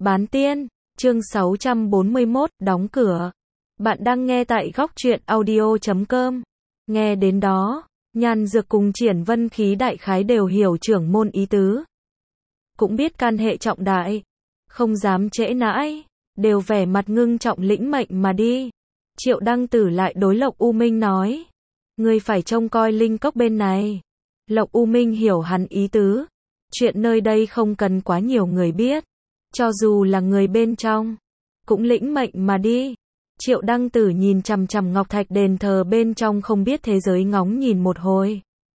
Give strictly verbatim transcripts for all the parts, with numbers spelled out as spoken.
Bán tiên, chương sáu trăm bốn mươi mốt, đóng cửa. Bạn đang nghe tại góc truyện audio chấm com. Nghe đến đó, Nhan Dược cùng Triển Vân Khí đại khái đều hiểu trưởng môn ý tứ. Cũng biết can hệ trọng đại, không dám trễ nãi, đều vẻ mặt ngưng trọng lĩnh mệnh mà đi. Triệu Đăng Tử lại đối Lộc U Minh nói, ngươi phải trông coi linh cốc bên này. Lộc U Minh hiểu hắn ý tứ, chuyện nơi đây không cần quá nhiều người biết, cho dù là người bên trong, cũng lĩnh mệnh mà đi. Triệu Đăng Tử nhìn chằm chằm ngọc thạch đền thờ bên trong không biết thế giới ngóng nhìn một hồi.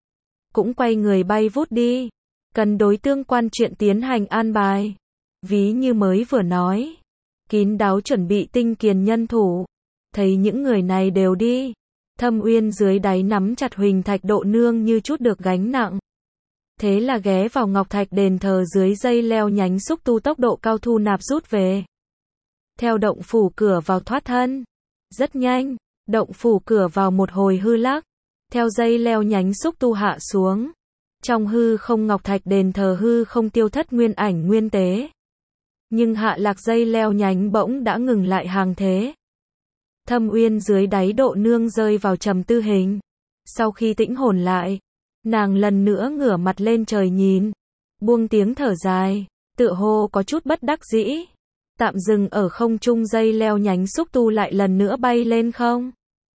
Cũng quay người bay vút đi, cần đối tương quan chuyện tiến hành an bài. Ví như mới vừa nói, kín đáo chuẩn bị tinh kiền nhân thủ, thấy những người này đều đi. Thâm Uyên dưới đáy nắm chặt Huỳnh Thạch Độ Nương như chút được gánh nặng. Thế là ghé vào ngọc thạch đền thờ dưới dây leo nhánh xúc tu tốc độ cao thu nạp rút về. Theo động phủ cửa vào thoát thân. Rất nhanh, động phủ cửa vào một hồi hư lắc. Theo dây leo nhánh xúc tu hạ xuống. Trong hư không ngọc thạch đền thờ hư không tiêu thất nguyên ảnh nguyên tế. Nhưng hạ lạc dây leo nhánh bỗng đã ngừng lại hàng thế. Thâm Uyên dưới đáy Độ Nương rơi vào trầm tư hình. Sau khi tĩnh hồn lại, nàng lần nữa ngửa mặt lên trời nhìn, buông tiếng thở dài, tựa hồ có chút bất đắc dĩ. Tạm dừng ở không trung dây leo nhánh xúc tu lại lần nữa bay lên không.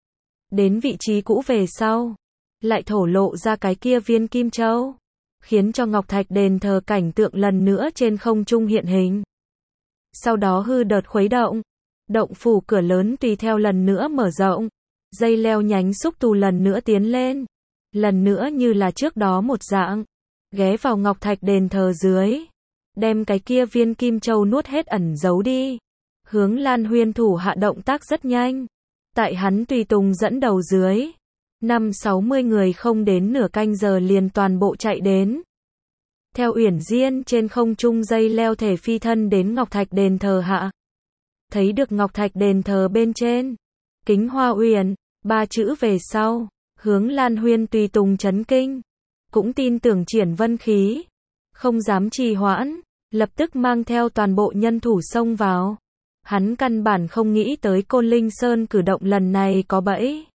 Đến vị trí cũ về sau, lại thổ lộ ra cái kia viên kim châu, khiến cho ngọc thạch đền thờ cảnh tượng lần nữa trên không trung hiện hình. Sau đó hư đợt khuấy động, động phủ cửa lớn tùy theo lần nữa mở rộng, dây leo nhánh xúc tu lần nữa tiến lên, lần nữa như là trước đó một dạng, ghé vào ngọc thạch đền thờ dưới, đem cái kia viên kim châu nuốt hết ẩn giấu đi. Hướng Lan Huyên thủ hạ động tác rất nhanh, tại hắn tùy tùng dẫn đầu dưới, năm sáu mươi người không đến nửa canh giờ liền toàn bộ chạy đến. Theo Uyển Diên trên không trung dây leo thể phi thân đến ngọc thạch đền thờ hạ. Thấy được ngọc thạch đền thờ bên trên, Kính Hoa Uyển, ba chữ về sau, Hướng Lan Huyên tùy tùng chấn kinh, cũng tin tưởng Triển Vân Khí, không dám trì hoãn, lập tức mang theo toàn bộ nhân thủ xông vào. Hắn căn bản không nghĩ tới Côn Linh Sơn cử động lần này có bẫy.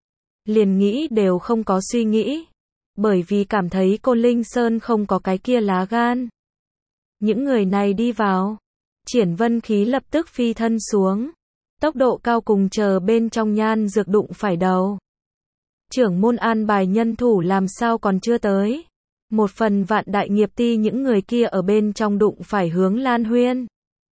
Liền nghĩ đều không có suy nghĩ, bởi vì cảm thấy Côn Linh Sơn không có cái kia lá gan. Những người này đi vào, Triển Vân Khí lập tức phi thân xuống, tốc độ cao cùng chờ bên trong Nhan Dược đụng phải đầu. Trưởng môn an bài nhân thủ làm sao còn chưa tới. Một phần vạn đại nghiệp ti những người kia ở bên trong đụng phải Hướng Lan Huyên.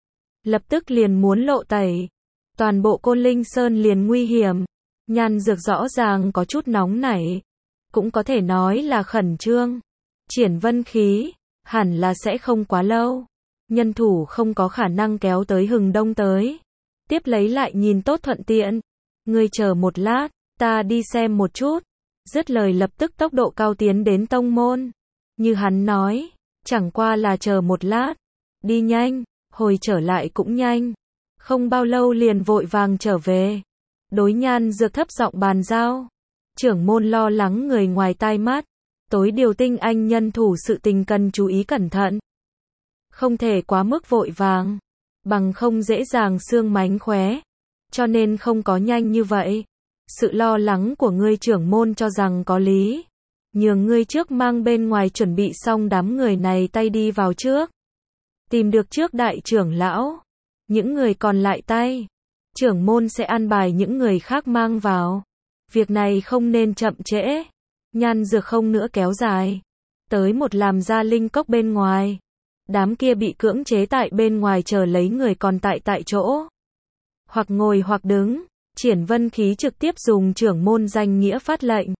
Lập tức liền muốn lộ tẩy. Toàn bộ Côn Linh Sơn liền nguy hiểm. Nhan Dược rõ ràng có chút nóng nảy. Cũng có thể nói là khẩn trương. Triển Vân Khí, hẳn là sẽ không quá lâu. Nhân thủ không có khả năng kéo tới hừng đông tới. Tiếp lấy lại nhìn tốt thuận tiện. Ngươi chờ một lát, ta đi xem một chút. Dứt lời lập tức tốc độ cao tiến đến tông môn. Như hắn nói, chẳng qua là chờ một lát. Đi nhanh, hồi trở lại cũng nhanh. Không bao lâu liền vội vàng trở về. Đối Nhan Dược thấp giọng bàn giao. Trưởng môn lo lắng người ngoài tai mắt. Tối điều tinh anh nhân thủ sự tình cần chú ý cẩn thận. Không thể quá mức vội vàng. Bằng không dễ dàng xương mánh khóe. Cho nên không có nhanh như vậy. Sự lo lắng của ngươi trưởng môn cho rằng có lý. Nhường ngươi trước mang bên ngoài chuẩn bị xong đám người này tay đi vào trước. Tìm được trước đại trưởng lão. Những người còn lại tay. Trưởng môn sẽ an bài những người khác mang vào. Việc này không nên chậm trễ. Nhan Dược không nữa kéo dài. Tới một làm ra linh cốc bên ngoài. Đám kia bị cưỡng chế tại bên ngoài chờ lấy người còn tại tại chỗ. Hoặc ngồi hoặc đứng. Triển Vân Khí trực tiếp dùng trưởng môn danh nghĩa phát lệnh.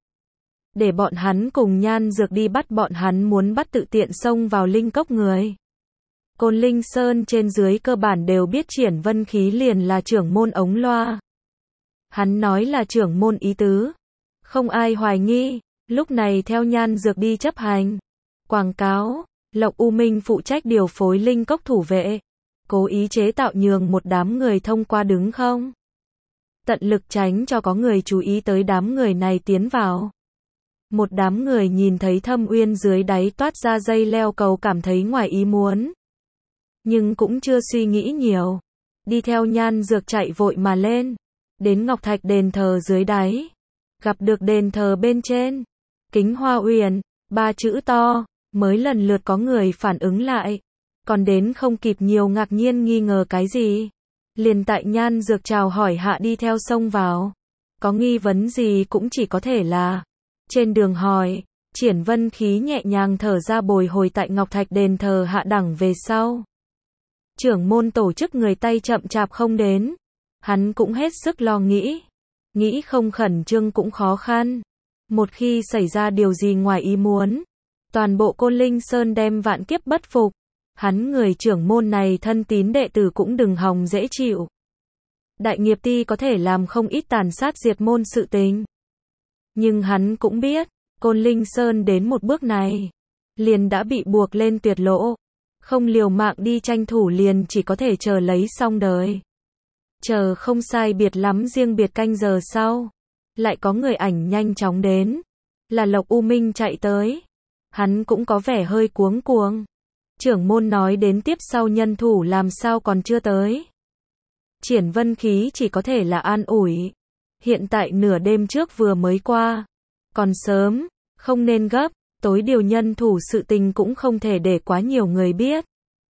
Để bọn hắn cùng Nhan Dược đi bắt bọn hắn muốn bắt tự tiện xông vào linh cốc người. Côn Linh Sơn trên dưới cơ bản đều biết Triển Vân Khí liền là trưởng môn ống loa. Hắn nói là trưởng môn ý tứ. Không ai hoài nghi, lúc này theo Nhan Dược đi chấp hành. Quảng cáo, Lộc U Minh phụ trách điều phối linh cốc thủ vệ. Cố ý chế tạo nhường một đám người thông qua đứng không. Tận lực tránh cho có người chú ý tới đám người này tiến vào. Một đám người nhìn thấy Thâm Uyên dưới đáy toát ra dây leo cầu cảm thấy ngoài ý muốn. nhưng cũng chưa suy nghĩ nhiều. Đi theo Nhan Dược chạy vội mà lên. Đến ngọc thạch đền thờ dưới đáy. Gặp được đền thờ bên trên. Kính Hoa Uyển, ba chữ to, mới lần lượt có người phản ứng lại. Còn đến không kịp nhiều ngạc nhiên nghi ngờ cái gì. Liền tại Nhan Dược chào hỏi hạ đi theo sông vào. Có nghi vấn gì cũng chỉ có thể là. Trên đường hỏi, Triển Vân Khí nhẹ nhàng thở ra bồi hồi tại ngọc thạch đền thờ hạ đẳng về sau. Trưởng môn tổ chức người tay chậm chạp không đến. Hắn cũng hết sức lo nghĩ. Nghĩ không khẩn trương cũng khó khăn. Một khi xảy ra điều gì ngoài ý muốn, toàn bộ Côn Linh Sơn đem vạn kiếp bất phục. Hắn người trưởng môn này thân tín đệ tử cũng đừng hòng dễ chịu. Đại nghiệp ti có thể làm không ít tàn sát diệt môn sự tình. Nhưng hắn cũng biết, Côn Linh Sơn đến một bước này, liền đã bị buộc lên tuyệt lộ. Không liều mạng đi tranh thủ liền chỉ có thể chờ lấy xong đời. Chờ không sai biệt lắm riêng biệt canh giờ sau. Lại có người ảnh nhanh chóng đến. Là Lộc U Minh chạy tới. Hắn cũng có vẻ hơi cuống cuồng. Trưởng môn nói đến tiếp sau nhân thủ làm sao còn chưa tới. Triển Vân Khí chỉ có thể là an ủi. Hiện tại nửa đêm trước vừa mới qua. Còn sớm, không nên gấp. Tối điều nhân thủ sự tình cũng không thể để quá nhiều người biết.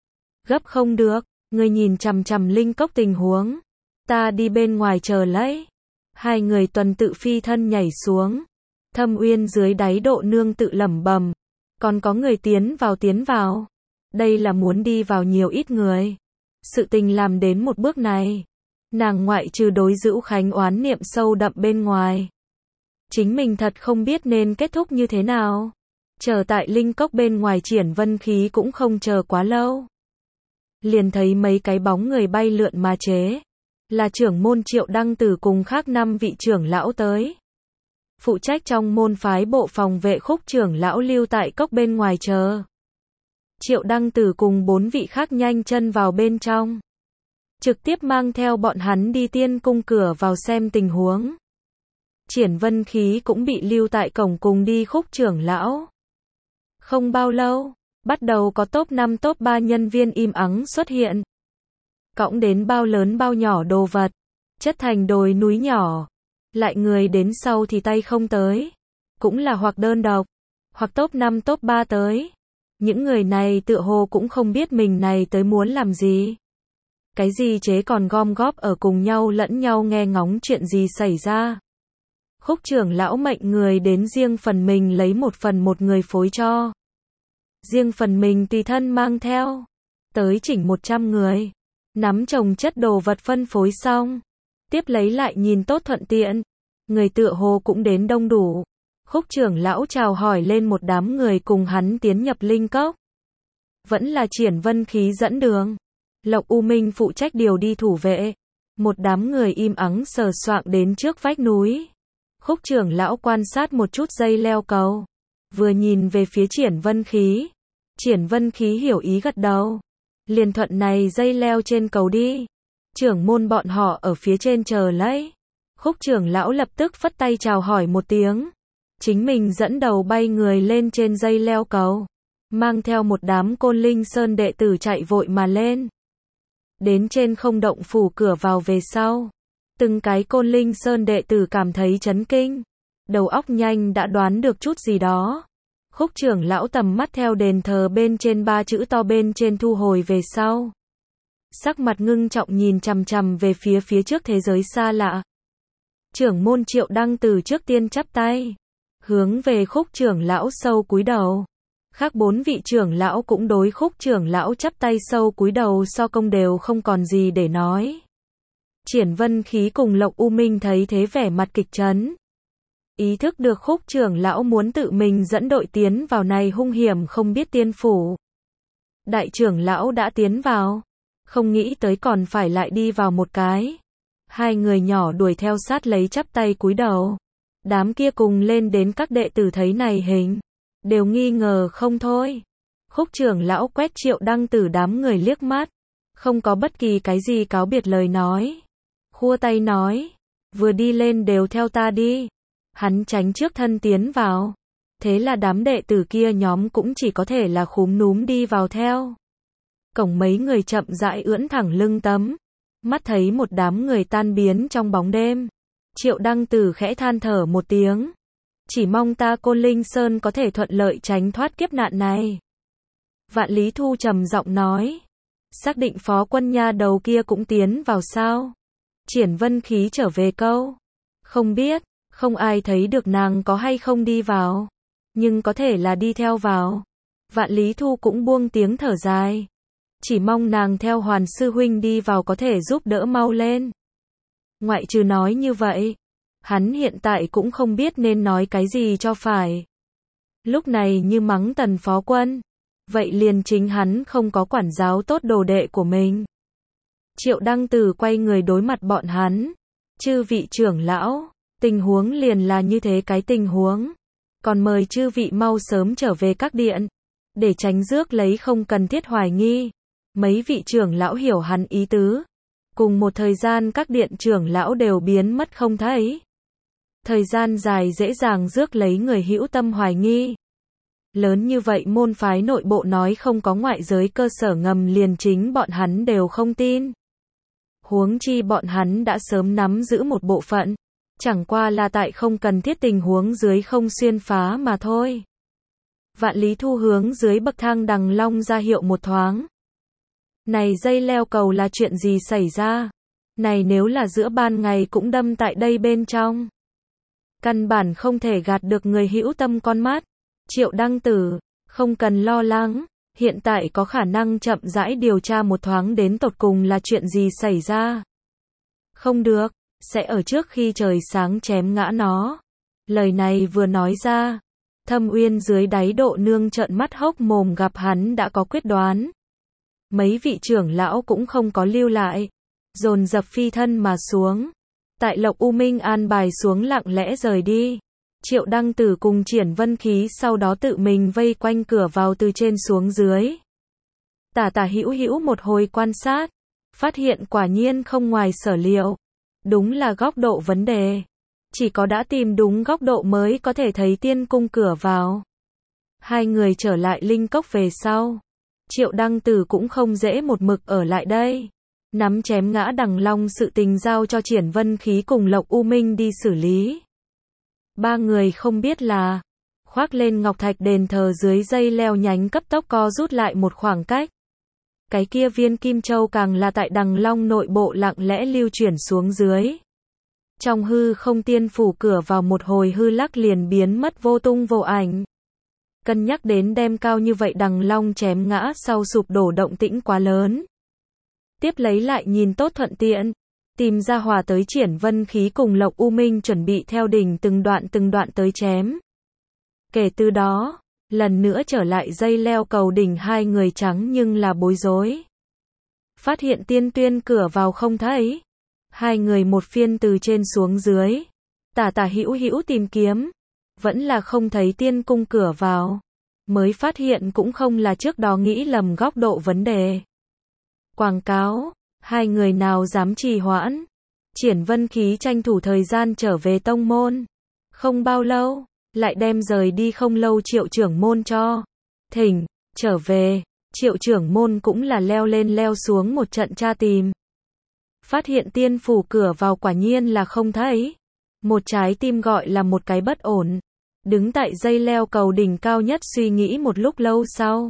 Gấp không được, người nhìn chằm chằm linh cốc tình huống. Ta đi bên ngoài chờ lấy. Hai người tuần tự phi thân nhảy xuống. Thâm Uyên dưới đáy Độ Nương tự lẩm bẩm. Còn có người tiến vào tiến vào. Đây là muốn đi vào nhiều ít người. Sự tình làm đến một bước này. Nàng ngoại trừ đối Dữu Khánh oán niệm sâu đậm bên ngoài. Chính mình thật không biết nên kết thúc như thế nào. Chờ tại linh cốc bên ngoài Triển Vân Khí cũng không chờ quá lâu. Liền thấy mấy cái bóng người bay lượn mà chế. Là trưởng môn Triệu Đăng Tử cùng khác năm vị trưởng lão tới. Phụ trách trong môn phái bộ phòng vệ Khúc trưởng lão lưu tại cốc bên ngoài chờ. Triệu Đăng Tử cùng bốn vị khác nhanh chân vào bên trong. Trực tiếp mang theo bọn hắn đi tiên cung cửa vào xem tình huống. Triển Vân Khí cũng bị lưu tại cổng cùng đi Khúc trưởng lão. Không bao lâu, bắt đầu có top năm top ba nhân viên im ắng xuất hiện. Cõng đến bao lớn bao nhỏ đồ vật, chất thành đồi núi nhỏ. Lại người đến sau thì tay không tới. Cũng là hoặc đơn độc, hoặc top năm top ba tới. Những người này tựa hồ cũng không biết mình này tới muốn làm gì. Cái gì chế còn gom góp ở cùng nhau lẫn nhau nghe ngóng chuyện gì xảy ra. Khúc trưởng lão mệnh người đến riêng phần mình lấy một phần một người phối cho. Riêng phần mình tùy thân mang theo. Tới chỉnh một trăm người. Nắm chồng chất đồ vật phân phối xong. Tiếp lấy lại nhìn tốt thuận tiện. Người tựa hồ cũng đến đông đủ. Khúc trưởng lão chào hỏi lên một đám người cùng hắn tiến nhập linh cốc. Vẫn là Triển Vân Khí dẫn đường. Lộc U Minh phụ trách điều đi thủ vệ. Một đám người im ắng sờ soạng đến trước vách núi. Khúc trưởng lão quan sát một chút dây leo cầu. Vừa nhìn về phía Triển Vân Khí. Triển Vân Khí hiểu ý gật đầu. Liền thuận này dây leo trên cầu đi. Trưởng môn bọn họ ở phía trên chờ lấy. Khúc trưởng lão lập tức phất tay chào hỏi một tiếng. Chính mình dẫn đầu bay người lên trên dây leo cầu. Mang theo một đám Côn Linh Sơn đệ tử chạy vội mà lên. Đến trên không động phủ cửa vào về sau. Từng cái Côn Linh Sơn đệ tử cảm thấy chấn kinh. Đầu óc nhanh đã đoán được chút gì đó. Khúc trưởng lão tầm mắt theo đền thờ bên trên ba chữ to bên trên thu hồi về sau. Sắc mặt ngưng trọng nhìn chằm chằm về phía phía trước thế giới xa lạ. Trưởng môn Triệu Đăng Tử trước tiên chắp tay. Hướng về Khúc trưởng lão sâu cúi đầu. Khác bốn vị trưởng lão cũng đối Khúc trưởng lão chắp tay sâu cúi đầu so công đều không còn gì để nói. Triển Vân Khí cùng Lộc U Minh thấy thế vẻ mặt kịch chấn. Ý thức được Khúc trưởng lão muốn tự mình dẫn đội tiến vào này hung hiểm không biết tiên phủ. Đại trưởng lão đã tiến vào. Không nghĩ tới còn phải lại đi vào một cái. Hai người nhỏ đuổi theo sát lấy chắp tay cúi đầu. Đám kia cùng lên đến các đệ tử thấy này hình. Đều nghi ngờ không thôi. Khúc trưởng lão quét Triệu Đăng Tử đám người liếc mắt. Không có bất kỳ cái gì cáo biệt lời nói. Khua tay nói. Vừa đi lên đều theo ta đi. Hắn tránh trước thân tiến vào. Thế là đám đệ tử kia nhóm cũng chỉ có thể là khúm núm đi vào theo. cổng mấy người chậm rãi ưỡn thẳng lưng tấm, mắt thấy một đám người tan biến trong bóng đêm. Triệu Đăng Tử khẽ than thở một tiếng. Chỉ mong ta Côn Linh Sơn có thể thuận lợi tránh thoát kiếp nạn này. Vạn Lý Thu trầm giọng nói. Xác định phó quân nha đầu kia cũng tiến vào sao? Triển Vân Khí trở về câu. Không biết, không ai thấy được nàng có hay không đi vào. Nhưng có thể là đi theo vào. Vạn Lý Thu cũng buông tiếng thở dài. Chỉ mong nàng theo Hoàn sư huynh đi vào có thể giúp đỡ mau lên. Ngoại trừ nói như vậy, hắn hiện tại cũng không biết nên nói cái gì cho phải. Lúc này như mắng Tần phó quân, vậy liền chính hắn không có quản giáo tốt đồ đệ của mình. Triệu Đăng Tử quay người đối mặt bọn hắn. Chư vị trưởng lão, tình huống liền là như thế cái tình huống. Còn mời chư vị mau sớm trở về các điện, để tránh rước lấy không cần thiết hoài nghi. Mấy vị trưởng lão hiểu hắn ý tứ. Cùng một thời gian các điện trưởng lão đều biến mất không thấy. Thời gian dài dễ dàng rước lấy người hữu tâm hoài nghi. Lớn như vậy môn phái nội bộ nói không có ngoại giới cơ sở ngầm liền chính bọn hắn đều không tin. Huống chi bọn hắn đã sớm nắm giữ một bộ phận. Chẳng qua là tại không cần thiết tình huống dưới không xuyên phá mà thôi. Vạn Lý Thu hướng dưới bậc thang đằng long ra hiệu một thoáng. Này dây leo cầu là chuyện gì xảy ra? Này nếu là giữa ban ngày cũng đâm tại đây bên trong. Căn bản không thể gạt được người hữu tâm con mắt. Triệu Đăng Tử, không cần lo lắng, hiện tại có khả năng chậm rãi điều tra một thoáng đến tột cùng là chuyện gì xảy ra. Không được, sẽ ở trước khi trời sáng chém ngã nó. Lời này vừa nói ra, Thâm Uyên dưới đáy Độ Nương trợn mắt hốc mồm gặp hắn đã có quyết đoán. Mấy vị trưởng lão cũng không có lưu lại, dồn dập phi thân mà xuống. Tại Lộc U Minh an bài xuống lặng lẽ rời đi. Triệu Đăng Tử cùng Triển Vân Khí sau đó tự mình vây quanh cửa vào từ trên xuống dưới. Tả Tả Hữu Hữu một hồi quan sát, phát hiện quả nhiên không ngoài sở liệu. Đúng là góc độ vấn đề. Chỉ có đã tìm đúng góc độ mới có thể thấy tiên cung cửa vào. Hai người trở lại linh cốc về sau. Triệu Đăng Tử cũng không dễ một mực ở lại đây. Nắm chém ngã đằng long sự tình giao cho Triển Vân Khí cùng Lộc U Minh đi xử lý. Ba người không biết là, khoác lên ngọc thạch đền thờ dưới dây leo nhánh cấp tốc co rút lại một khoảng cách. Cái kia viên kim châu càng là tại đằng long nội bộ lặng lẽ lưu chuyển xuống dưới. Trong hư không tiên phủ cửa vào một hồi hư lắc liền biến mất vô tung vô ảnh. Cân nhắc đến đem cao như vậy đằng long chém ngã sau sụp đổ động tĩnh quá lớn. Tiếp lấy lại nhìn tốt thuận tiện, tìm ra hòa tới Triển Vân Khí cùng Lộc U Minh chuẩn bị theo đỉnh từng đoạn từng đoạn tới chém. Kể từ đó, lần nữa trở lại dây leo cầu đỉnh hai người trắng nhưng là bối rối. Phát hiện tiên tuyên cửa vào không thấy. Hai người một phiên từ trên xuống dưới. Tả Tả Hữu Hữu tìm kiếm. Vẫn là không thấy tiên cung cửa vào. Mới phát hiện cũng không là trước đó nghĩ lầm góc độ vấn đề. Quảng cáo, hai người nào dám trì hoãn. Triển Vân Khí tranh thủ thời gian trở về tông môn. Không bao lâu, lại đem rời đi không lâu Triệu trưởng môn cho. Thỉnh, trở về, Triệu trưởng môn cũng là leo lên leo xuống một trận tra tìm. Phát hiện tiên phủ cửa vào quả nhiên là không thấy. Một trái tim gọi là một cái bất ổn. Đứng tại dây leo cầu đỉnh cao nhất suy nghĩ một lúc lâu sau.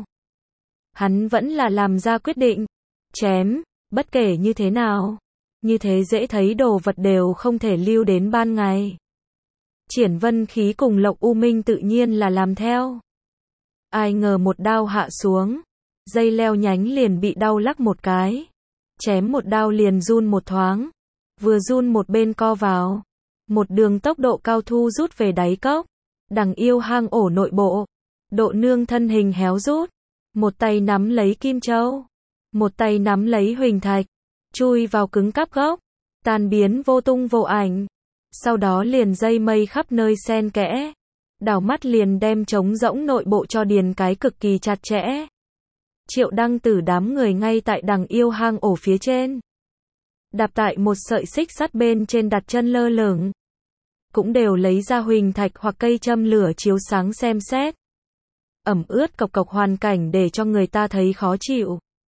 Hắn vẫn là làm ra quyết định. Chém, bất kể như thế nào. Như thế dễ thấy đồ vật đều không thể lưu đến ban ngày. Triển Vân Khí cùng Lộc U Minh tự nhiên là làm theo. Ai ngờ một đao hạ xuống. Dây leo nhánh liền bị đau lắc một cái. Chém một đao liền run một thoáng. Vừa run một bên co vào. Một đường tốc độ cao thu rút về đáy cốc. Đằng yêu hang ổ nội bộ. Độ Nương thân hình héo rút. Một tay nắm lấy kim châu. Một tay nắm lấy huỳnh thạch. Chui vào cứng cáp gốc. Tan biến vô tung vô ảnh. Sau đó liền dây mây khắp nơi xen kẽ. Đảo mắt liền đem trống rỗng nội bộ cho điền cái cực kỳ chặt chẽ. Triệu Đăng Tử đám người ngay tại đằng yêu hang ổ phía trên. Đạp tại một sợi xích sắt bên trên đặt chân lơ lửng. Cũng đều lấy ra huỳnh thạch hoặc cây châm lửa chiếu sáng xem xét. Ẩm ướt cộc cộc hoàn cảnh để cho người ta thấy khó chịu.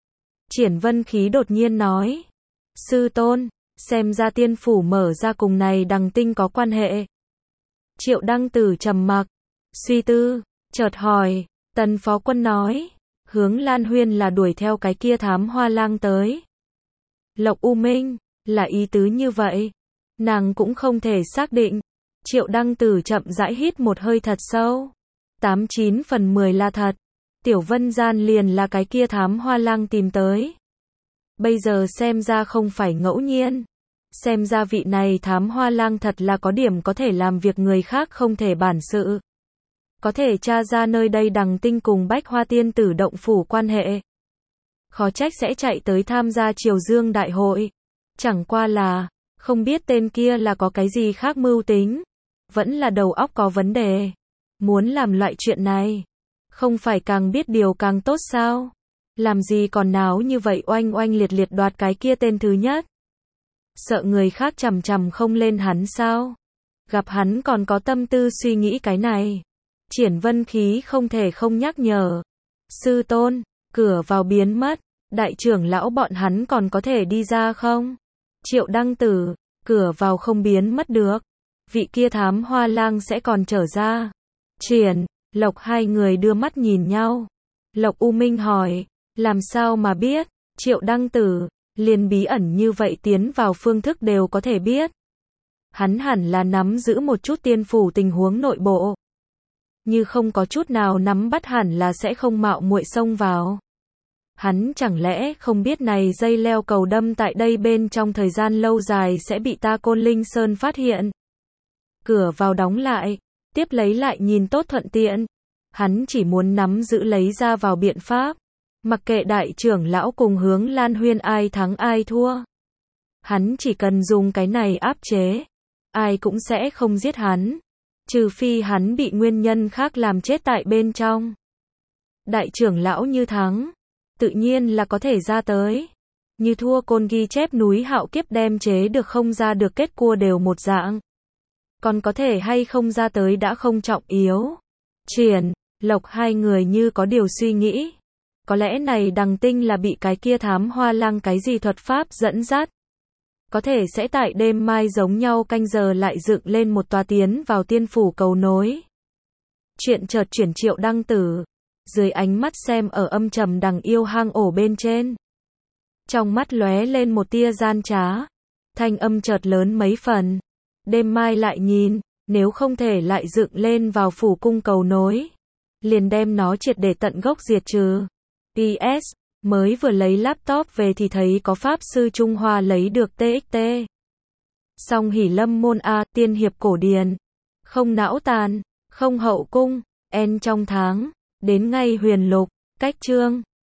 Triển Vân Khí đột nhiên nói. Sư tôn, xem ra tiên phủ mở ra cùng này đằng tinh có quan hệ. Triệu Đăng Tử trầm mặc, suy tư, chợt hỏi, Tần phó quân nói, hướng Lan Huyên là đuổi theo cái kia thám hoa lang tới. Lộc U Minh, là ý tứ như vậy. Nàng cũng không thể xác định. Triệu Đăng Tử chậm rãi hít một hơi thật sâu. Tám chín phần mười là thật. Tiểu Vân Gian liền là cái kia thám hoa lang tìm tới. Bây giờ xem ra không phải ngẫu nhiên. Xem ra vị này thám hoa lang thật là có điểm có thể làm việc người khác không thể bản sự. Có thể tra ra nơi đây đằng tinh cùng Bách Hoa Tiên Tử động phủ quan hệ. Khó trách sẽ chạy tới tham gia Triều Dương đại hội. Chẳng qua là, không biết tên kia là có cái gì khác mưu tính. Vẫn là đầu óc có vấn đề. Muốn làm loại chuyện này. Không phải càng biết điều càng tốt sao? Làm gì còn náo như vậy oanh oanh liệt liệt đoạt cái kia tên thứ nhất. Sợ người khác chằm chằm không lên hắn sao? Gặp hắn còn có tâm tư suy nghĩ cái này. Triển Vân Khí không thể không nhắc nhở. Sư tôn, cửa vào biến mất. Đại trưởng lão bọn hắn còn có thể đi ra không? Triệu Đăng Tử, cửa vào không biến mất được. Vị kia thám hoa lang sẽ còn trở ra. Triển, Lộc hai người đưa mắt nhìn nhau. Lộc U Minh hỏi, làm sao mà biết? Triệu Đăng Tử, liền bí ẩn như vậy tiến vào phương thức đều có thể biết. Hắn hẳn là nắm giữ một chút tiên phủ tình huống nội bộ. Như không có chút nào nắm bắt hẳn là sẽ không mạo muội xông vào. Hắn chẳng lẽ không biết này dây leo cầu đâm tại đây bên trong thời gian lâu dài sẽ bị ta Côn Linh Sơn phát hiện. Cửa vào đóng lại, tiếp lấy lại nhìn tốt thuận tiện. Hắn chỉ muốn nắm giữ lấy ra vào biện pháp. Mặc kệ đại trưởng lão cùng hướng Lan Huyên ai thắng ai thua. Hắn chỉ cần dùng cái này áp chế. Ai cũng sẽ không giết hắn. Trừ phi hắn bị nguyên nhân khác làm chết tại bên trong. Đại trưởng lão như thắng. Tự nhiên là có thể ra tới. Như thua côn ghi chép núi hạo kiếp đem chế được không ra được kết cua đều một dạng. Còn có thể hay không ra tới đã không trọng yếu. Triển, Lộc hai người như có điều suy nghĩ. Có lẽ này đằng tinh là bị cái kia thám hoa lang cái gì thuật pháp dẫn dắt. Có thể sẽ tại đêm mai giống nhau canh giờ lại dựng lên một tòa tiến vào tiên phủ cầu nối. Chuyện chợt chuyển Triệu Đăng Tử. Dưới ánh mắt xem ở âm trầm đằng yêu hang ổ bên trên. Trong mắt lóe lên một tia gian trá. Thanh âm chợt lớn mấy phần. Đêm mai lại nhìn, nếu không thể lại dựng lên vào phủ cung cầu nối. Liền đem nó triệt để tận gốc diệt trừ. pê ét, mới vừa lấy laptop về thì thấy có Pháp Sư Trung Hoa lấy được tê ích tê. Song hỉ lâm môn A, tiên hiệp cổ điển. Không não tàn, không hậu cung, en trong tháng. Đến ngay huyền lục, cách chương.